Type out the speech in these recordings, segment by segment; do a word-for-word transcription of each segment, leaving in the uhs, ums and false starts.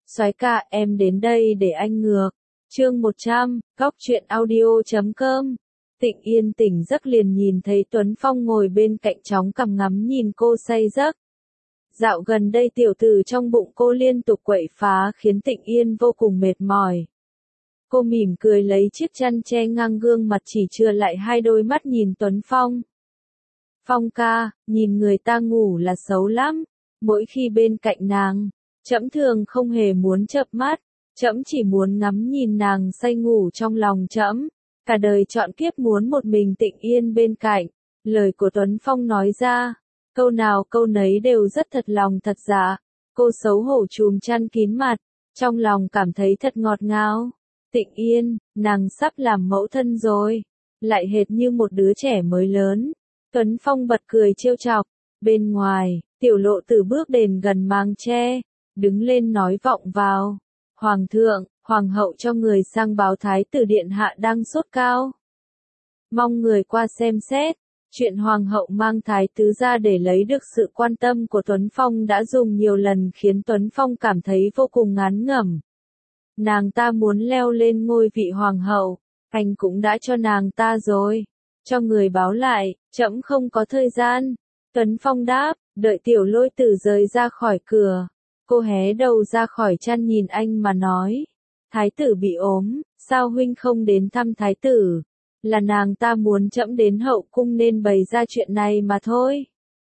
Soái ca, em đến đây để anh ngược. Chương một trăm, góc truyện audio chấm com. Tịnh Yên tỉnh giấc liền nhìn thấy Tuấn Phong ngồi bên cạnh chóng cằm ngắm nhìn cô say giấc. Dạo gần đây tiểu tử trong bụng cô liên tục quậy phá khiến Tịnh Yên vô cùng mệt mỏi. Cô mỉm cười lấy chiếc chăn che ngang gương mặt chỉ chừa lại hai đôi mắt nhìn Tuấn Phong. Phong ca, nhìn người ta ngủ là xấu lắm, mỗi khi bên cạnh nàng, trẫm thường không hề muốn chợp mắt, trẫm chỉ muốn ngắm nhìn nàng say ngủ trong lòng trẫm, cả đời chọn kiếp muốn một mình Tịnh Yên bên cạnh. Lời của Tuấn Phong nói ra, câu nào câu nấy đều rất thật lòng thật dạ. Cô xấu hổ chùm chăn kín mặt, trong lòng cảm thấy thật ngọt ngào. Tịnh Yên, nàng sắp làm mẫu thân rồi, lại hệt như một đứa trẻ mới lớn. Tuấn Phong bật cười trêu chọc. Bên ngoài, Tiểu Lộ Tử bước đến gần màn tre, đứng lên nói vọng vào. Hoàng thượng, hoàng hậu cho người sang báo thái tử điện hạ đang sốt cao. Mong người qua xem xét. Chuyện hoàng hậu mang thái tứ ra để lấy được sự quan tâm của Tuấn Phong đã dùng nhiều lần khiến Tuấn Phong cảm thấy vô cùng ngán ngẩm. Nàng ta muốn leo lên ngôi vị hoàng hậu, anh cũng đã cho nàng ta rồi. Cho người báo lại, trẫm không có thời gian. Tuấn Phong đáp, đợi Tiểu Lôi Tử rời ra khỏi cửa. Cô hé đầu ra khỏi chăn nhìn anh mà nói. Thái tử bị ốm, sao huynh không đến thăm thái tử? Là nàng ta muốn trẫm đến hậu cung nên bày ra chuyện này mà thôi.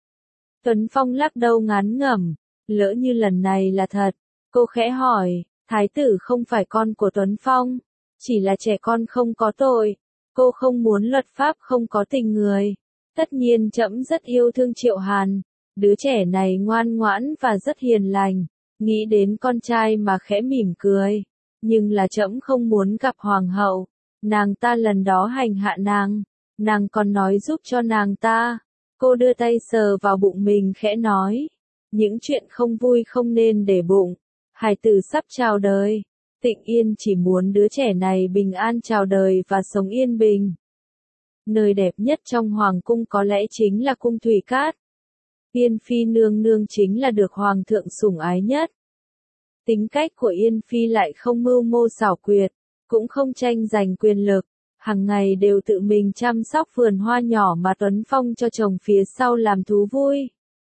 Tuấn Phong lắc đầu ngán ngẩm, lỡ như lần này là thật. Cô khẽ hỏi, thái tử không phải con của Tuấn Phong, chỉ là trẻ con không có tội. Cô không muốn luật pháp không có tình người. Tất nhiên trẫm rất yêu thương Triệu Hàn, đứa trẻ này ngoan ngoãn và rất hiền lành. Nghĩ đến con trai mà khẽ mỉm cười. Nhưng là trẫm không muốn gặp hoàng hậu. Nàng ta lần đó hành hạ nàng, nàng còn nói giúp cho nàng ta. Cô đưa tay sờ vào bụng mình khẽ nói. Những chuyện không vui không nên để bụng. Hài tử sắp chào đời. Tịnh Yên chỉ muốn đứa trẻ này bình an chào đời và sống yên bình. Nơi đẹp nhất trong hoàng cung có lẽ chính là cung Thủy Cát. Yên Phi nương nương chính là được hoàng thượng sủng ái nhất. Tính cách của Yên Phi lại không mưu mô xảo quyệt, cũng không tranh giành quyền lực, hàng ngày đều tự mình chăm sóc vườn hoa nhỏ mà Tuấn Phong cho trồng phía sau làm thú vui.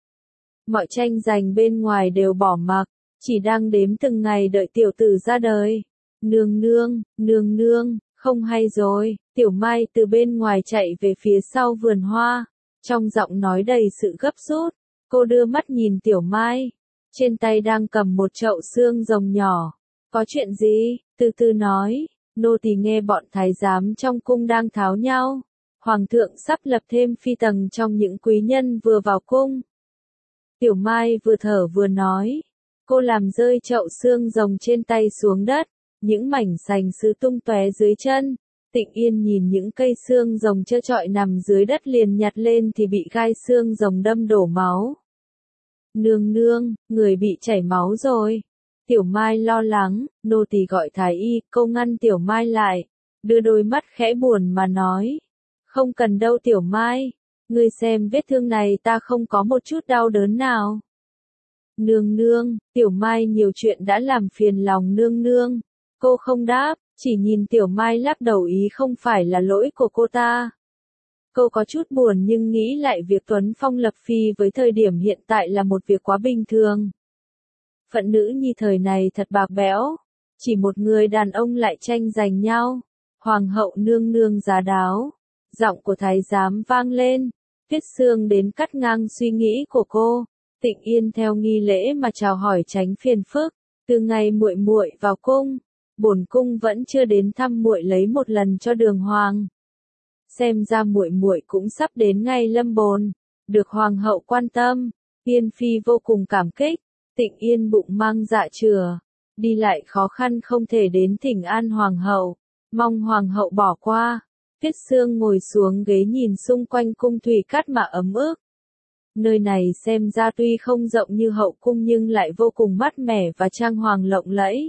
Mọi tranh giành bên ngoài đều bỏ mặc, chỉ đang đếm từng ngày đợi tiểu tử ra đời. Nương nương, nương nương, không hay rồi. Tiểu Mai từ bên ngoài chạy về phía sau vườn hoa, trong giọng nói đầy sự gấp rút. Cô đưa mắt nhìn Tiểu Mai, trên tay đang cầm một chậu xương rồng nhỏ. Có chuyện gì? Từ từ nói. Nô tỳ nghe bọn thái giám trong cung đang tháo nhau. Hoàng thượng sắp lập thêm phi tần trong những quý nhân vừa vào cung. Tiểu Mai vừa thở vừa nói. Cô làm rơi chậu xương rồng trên tay xuống đất, những mảnh sành sứ tung tóe dưới chân. Tịnh Yên nhìn những cây xương rồng trơ trọi nằm dưới đất liền nhặt lên thì bị gai xương rồng đâm đổ máu. Nương nương, người bị chảy máu rồi. Tiểu Mai lo lắng, nô tỳ gọi thái y. Cô ngăn Tiểu Mai lại, đưa đôi mắt khẽ buồn mà nói. Không cần đâu Tiểu Mai, ngươi xem vết thương này ta không có một chút đau đớn nào. Nương nương, Tiểu Mai nhiều chuyện đã làm phiền lòng nương nương. Cô không đáp, chỉ nhìn Tiểu Mai lắc đầu ý không phải là lỗi của cô ta. Cô có chút buồn nhưng nghĩ lại việc Tuấn Phong lập phi với thời điểm hiện tại là một việc quá bình thường. Phận nữ nhi thời này thật bạc bẽo, chỉ một người đàn ông lại tranh giành nhau. Hoàng hậu nương nương giá đáo, giọng của thái giám vang lên, Tuyết Sương đến cắt ngang suy nghĩ của cô. Tịnh Yên theo nghi lễ mà chào hỏi tránh phiền phức. Từ ngày muội muội vào cung, bổn cung vẫn chưa đến thăm muội lấy một lần cho Đường Hoàng. Xem ra muội muội cũng sắp đến ngày lâm bồn, được hoàng hậu quan tâm. Yên Phi vô cùng cảm kích. Tịnh Yên bụng mang dạ chửa, đi lại khó khăn không thể đến thỉnh an hoàng hậu, mong hoàng hậu bỏ qua. Tuyết Sương ngồi xuống ghế nhìn xung quanh cung Thủy Cát mà ấm ức. Nơi này xem ra tuy không rộng như hậu cung nhưng lại vô cùng mát mẻ và trang hoàng lộng lẫy.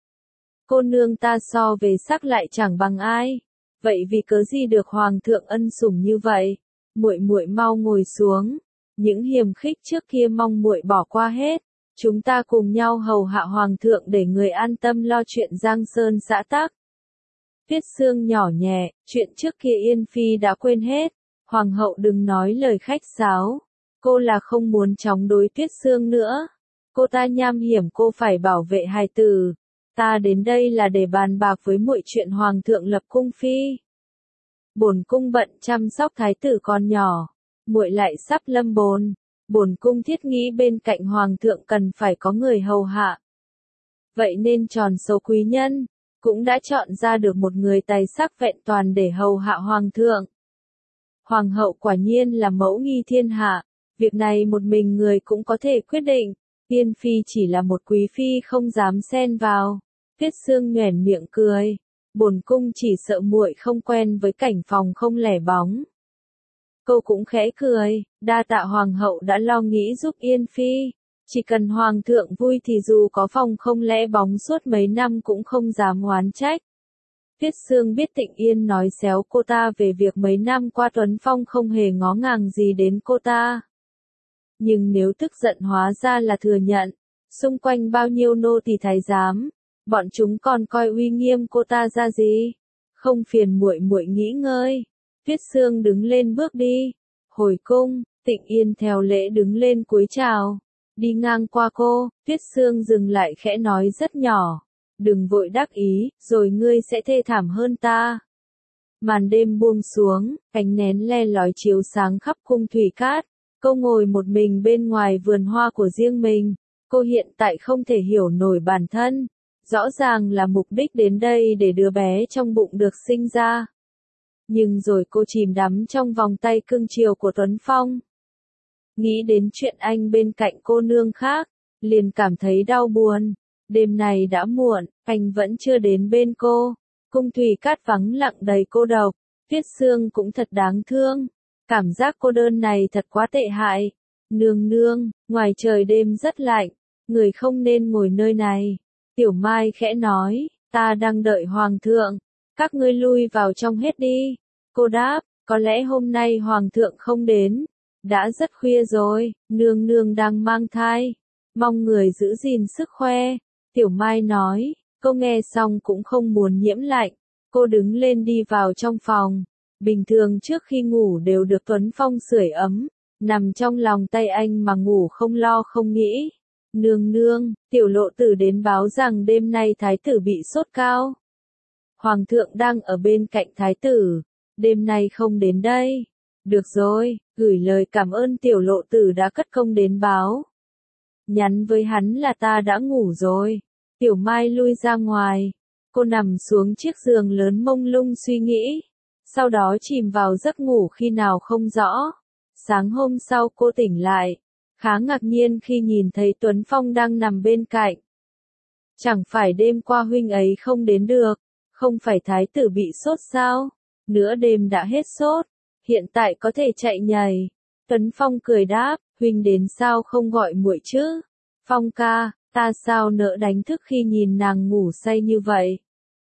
Cô nương ta so về sắc lại chẳng bằng ai, vậy vì cớ gì được hoàng thượng ân sủng như vậy? Muội muội mau ngồi xuống, những hiềm khích trước kia mong muội bỏ qua hết. chúng ta cùng nhau hầu hạ hoàng thượng để người an tâm lo chuyện Giang Sơn xã tắc. Tuyết Sương nhỏ nhẹ, chuyện trước kia Yên Phi đã quên hết, hoàng hậu đừng nói lời khách sáo, cô là không muốn chống đối Tuyết Sương nữa, cô ta nham hiểm cô phải bảo vệ hài tử, ta đến đây là để bàn bạc với muội chuyện hoàng thượng lập cung phi. Bổn cung bận chăm sóc thái tử con nhỏ, muội lại sắp lâm bồn, bổn cung thiết nghĩ bên cạnh hoàng thượng cần phải có người hầu hạ. Vậy nên tròn số quý nhân, cũng đã chọn ra được một người tài sắc vẹn toàn để hầu hạ hoàng thượng. Hoàng hậu quả nhiên là mẫu nghi thiên hạ, việc này một mình người cũng có thể quyết định, Yên Phi chỉ là một quý phi không dám xen vào. Tuyết Sương nhoẻn miệng cười, bổn cung chỉ sợ muội không quen với cảnh phòng không lẻ bóng. Cô cũng khẽ cười, đa tạ hoàng hậu đã lo nghĩ giúp Yên Phi, chỉ cần hoàng thượng vui thì dù có phòng không lẽ bóng suốt mấy năm cũng không dám oán trách. Tuyết Sương biết Tịnh Yên nói xéo cô ta về việc mấy năm qua Tuấn Phong không hề ngó ngàng gì đến cô ta. Nhưng nếu tức giận hóa ra là thừa nhận, xung quanh bao nhiêu nô tỳ thái giám, bọn chúng còn coi uy nghiêm cô ta ra gì? Không phiền muội muội nghỉ ngơi. Tuyết Sương đứng lên bước đi. Hồi cung, Tịnh Yên theo lễ đứng lên cúi chào. Đi ngang qua cô, Tuyết Sương dừng lại khẽ nói rất nhỏ. Đừng vội đắc ý, rồi ngươi sẽ thê thảm hơn ta. Màn đêm buông xuống, ánh nén le lói chiếu sáng khắp cung thủy cát. Cô ngồi một mình bên ngoài vườn hoa của riêng mình. Cô hiện tại không thể hiểu nổi bản thân. Rõ ràng là mục đích đến đây để đứa bé trong bụng được sinh ra. Nhưng rồi cô chìm đắm trong vòng tay cưng chiều của Tuấn Phong. Nghĩ đến chuyện anh bên cạnh cô nương khác, liền cảm thấy đau buồn. Đêm này đã muộn, anh vẫn chưa đến bên cô. Cung thủy cát vắng lặng đầy cô độc. Tuyết Sương cũng thật đáng thương. Cảm giác cô đơn này thật quá tệ hại. Nương nương, ngoài trời đêm rất lạnh, người không nên ngồi nơi này. Tiểu Mai khẽ nói, ta đang đợi hoàng thượng, các ngươi lui vào trong hết đi. Cô đáp, có lẽ hôm nay hoàng thượng không đến, đã rất khuya rồi, nương nương đang mang thai, mong người giữ gìn sức khỏe. Tiểu Mai nói, cô nghe xong cũng không muốn nhiễm lạnh, cô đứng lên đi vào trong phòng. Bình thường trước khi ngủ đều được Tuấn Phong sưởi ấm, nằm trong lòng tay anh mà ngủ không lo không nghĩ. Nương nương, tiểu lộ tử đến báo rằng đêm nay thái tử bị sốt cao. Hoàng thượng đang ở bên cạnh thái tử, đêm nay không đến đây. Được rồi, gửi lời cảm ơn tiểu lộ tử đã cất công đến báo. Nhắn với hắn là ta đã ngủ rồi. Tiểu Mai lui ra ngoài, cô nằm xuống chiếc giường lớn mông lung suy nghĩ, sau đó chìm vào giấc ngủ khi nào không rõ. Sáng hôm sau cô tỉnh lại, khá ngạc nhiên khi nhìn thấy Tuấn Phong đang nằm bên cạnh. Chẳng phải đêm qua huynh ấy không đến được, không phải thái tử bị sốt sao? Nửa đêm đã hết sốt, hiện tại có thể chạy nhảy. Tuấn Phong cười đáp, huynh đến sao không gọi muội chứ? Phong ca, ta sao nỡ đánh thức khi nhìn nàng ngủ say như vậy?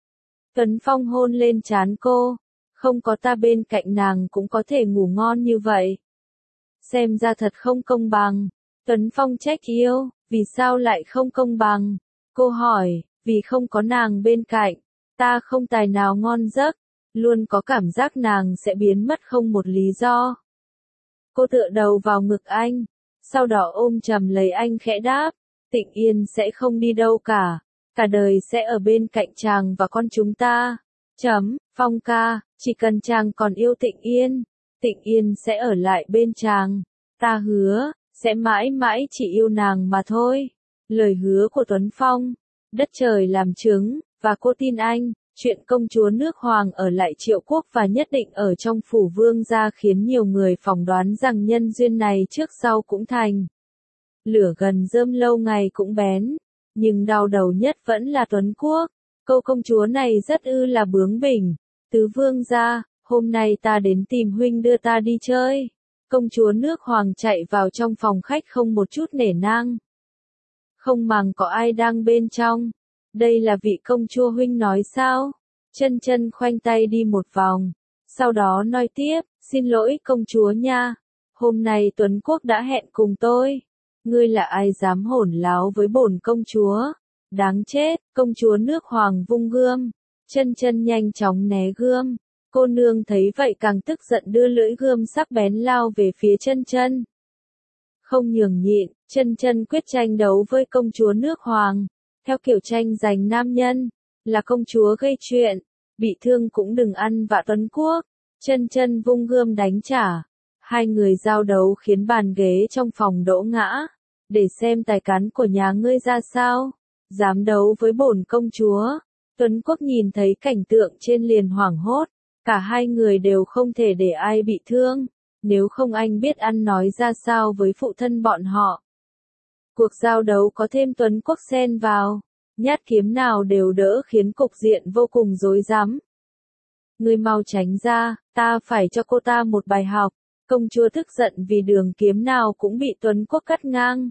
Tuấn Phong hôn lên trán cô, không có ta bên cạnh nàng cũng có thể ngủ ngon như vậy. Xem ra thật không công bằng. Tuấn Phong trách yêu, vì sao lại không công bằng? Cô hỏi, vì không có nàng bên cạnh, ta không tài nào ngon giấc, luôn có cảm giác nàng sẽ biến mất không một lý do. Cô tựa đầu vào ngực anh, sau đó ôm chầm lấy anh khẽ đáp, Tịnh Yên sẽ không đi đâu cả, cả đời sẽ ở bên cạnh chàng và con chúng ta. Chấm, Phong ca, chỉ cần chàng còn yêu Tịnh Yên, Tịnh Yên sẽ ở lại bên chàng. Ta hứa, sẽ mãi mãi chỉ yêu nàng mà thôi. Lời hứa của Tuấn Phong, đất trời làm chứng, và cô tin anh. Chuyện công chúa nước Hoàng ở lại Triệu Quốc và nhất định ở trong phủ vương gia khiến nhiều người phỏng đoán rằng nhân duyên này trước sau cũng thành. Lửa gần rơm lâu ngày cũng bén, nhưng đau đầu nhất vẫn là Tuấn Quốc. Câu công chúa này rất ư là bướng bỉnh. Tứ vương gia, hôm nay ta đến tìm huynh đưa ta đi chơi. Công chúa nước Hoàng chạy vào trong phòng khách không một chút nể nang. Không màng có ai đang bên trong. Đây là vị công chúa huynh nói sao? Chân chân khoanh tay đi một vòng. Sau đó nói tiếp, xin lỗi công chúa nha. Hôm nay Tuấn Quốc đã hẹn cùng tôi. Ngươi là ai dám hỗn láo với bổn công chúa? Đáng chết, công chúa nước Hoàng vung gươm. Chân Chân nhanh chóng né gươm. Cô nương thấy vậy càng tức giận đưa lưỡi gươm sắc bén lao về phía Chân Chân. Không nhường nhịn, Chân Chân quyết tranh đấu với công chúa nước Hoàng. Theo kiểu tranh giành nam nhân, là công chúa gây chuyện, bị thương cũng đừng ăn vạ Tuấn Quốc. Chân Chân vung gươm đánh trả. Hai người giao đấu khiến bàn ghế trong phòng đổ ngã. Để xem tài cán của nhà ngươi ra sao. Dám đấu với bổn công chúa. Tuấn Quốc nhìn thấy cảnh tượng trên liền hoảng hốt. Cả hai người đều không thể để ai bị thương. Nếu không anh biết ăn nói ra sao với phụ thân bọn họ. Cuộc giao đấu có thêm Tuấn Quốc xen vào. Nhát kiếm nào đều đỡ khiến cục diện vô cùng rối rắm. Ngươi mau tránh ra, ta phải cho cô ta một bài học. Công chúa tức giận vì đường kiếm nào cũng bị Tuấn Quốc cắt ngang.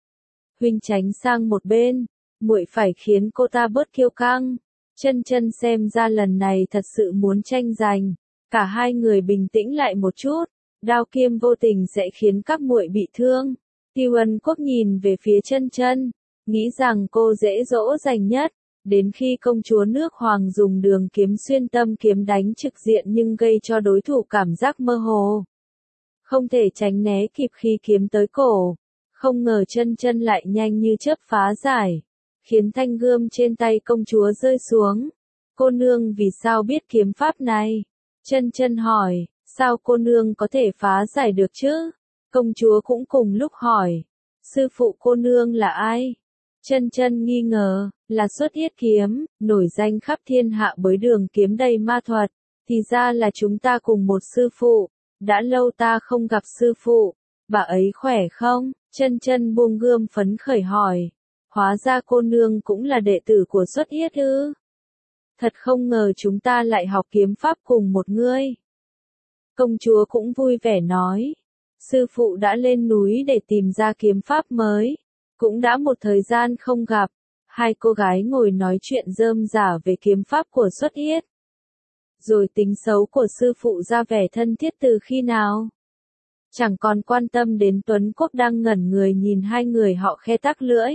Huynh tránh sang một bên, muội phải khiến cô ta bớt kiêu căng. Chân Chân xem ra lần này thật sự muốn tranh giành. Cả hai người bình tĩnh lại một chút. Đao kiếm vô tình sẽ khiến các muội bị thương. Tiêu Ân Quốc nhìn về phía Chân Chân, nghĩ rằng cô dễ dỗ dành nhất. Đến khi công chúa nước Hoàng dùng đường kiếm xuyên tâm kiếm đánh trực diện nhưng gây cho đối thủ cảm giác mơ hồ. Không thể tránh né kịp khi kiếm tới cổ. Không ngờ Chân Chân lại nhanh như chớp phá giải. Khiến thanh gươm trên tay công chúa rơi xuống. Cô nương vì sao biết kiếm pháp này? Chân Chân hỏi, sao cô nương có thể phá giải được chứ? Công chúa cũng cùng lúc hỏi, sư phụ cô nương là ai? Chân Chân nghi ngờ, là Xuất Yết Kiếm, nổi danh khắp thiên hạ với đường kiếm đầy ma thuật. Thì ra là chúng ta cùng một sư phụ. Đã lâu ta không gặp sư phụ. Bà ấy khỏe không? Chân Chân buông gươm phấn khởi hỏi. Hóa ra cô nương cũng là đệ tử của Xuất Yết ư? Thật không ngờ chúng ta lại học kiếm pháp cùng một ngươi. Công chúa cũng vui vẻ nói. Sư phụ đã lên núi để tìm ra kiếm pháp mới. Cũng đã một thời gian không gặp. Hai cô gái ngồi nói chuyện rơm rả về kiếm pháp của Xuất Yết. Rồi tính xấu của sư phụ ra vẻ thân thiết từ khi nào? Chẳng còn quan tâm đến Tuấn Quốc đang ngẩn người nhìn hai người họ khe tắc lưỡi.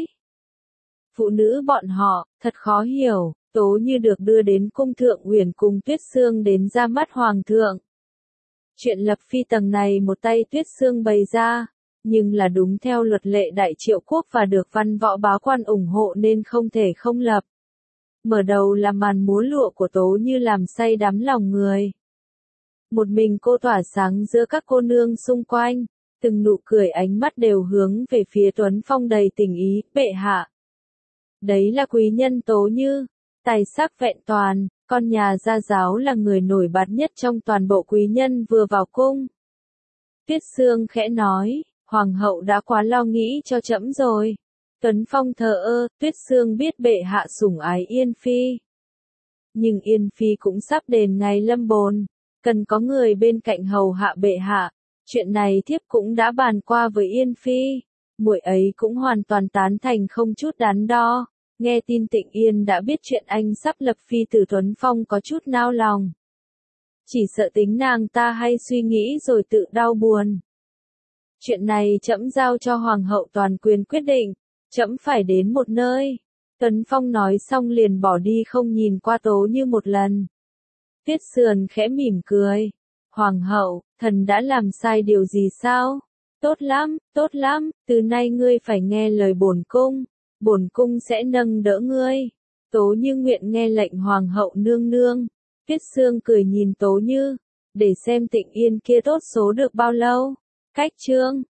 Phụ nữ bọn họ, thật khó hiểu, Tố Như được đưa đến cung thượng Uyển cùng Tuyết Sương đến ra mắt hoàng thượng. Chuyện lập phi tầng này một tay Tuyết Sương bày ra, nhưng là đúng theo luật lệ Đại Triệu Quốc và được văn võ bá quan ủng hộ nên không thể không lập. Mở đầu là màn múa lụa của Tố Như làm say đắm lòng người. Một mình cô tỏa sáng giữa các cô nương xung quanh, từng nụ cười ánh mắt đều hướng về phía Tuấn Phong đầy tình ý, bệ hạ. Đấy là quý nhân Tố Như, tài sắc vẹn toàn, con nhà gia giáo là người nổi bật nhất trong toàn bộ quý nhân vừa vào cung. Tuyết Sương khẽ nói, hoàng hậu đã quá lo nghĩ cho trẫm rồi. Tuấn Phong thờ ơ, Tuyết Sương biết bệ hạ sủng ái Yên Phi. Nhưng Yên Phi cũng sắp đền ngày lâm bồn, cần có người bên cạnh hầu hạ bệ hạ. Chuyện này thiếp cũng đã bàn qua với Yên Phi, muội ấy cũng hoàn toàn tán thành không chút đắn đo. Nghe tin Tịnh Yên đã biết chuyện anh sắp lập phi tử Tuấn Phong có chút nao lòng. Chỉ sợ tính nàng ta hay suy nghĩ rồi tự đau buồn. Chuyện này trẫm giao cho hoàng hậu toàn quyền quyết định, trẫm phải đến một nơi. Tuấn Phong nói xong liền bỏ đi không nhìn qua Tố Như một lần. Tuyết Sườn khẽ mỉm cười. Hoàng hậu, thần đã làm sai điều gì sao? Tốt lắm, tốt lắm, từ nay ngươi phải nghe lời bổn cung. Bổn cung sẽ nâng đỡ ngươi. Tố Như nguyện nghe lệnh hoàng hậu nương nương. Tuyết Sương cười nhìn Tố Như, để xem Tịnh Yên kia tốt số được bao lâu. Cách chương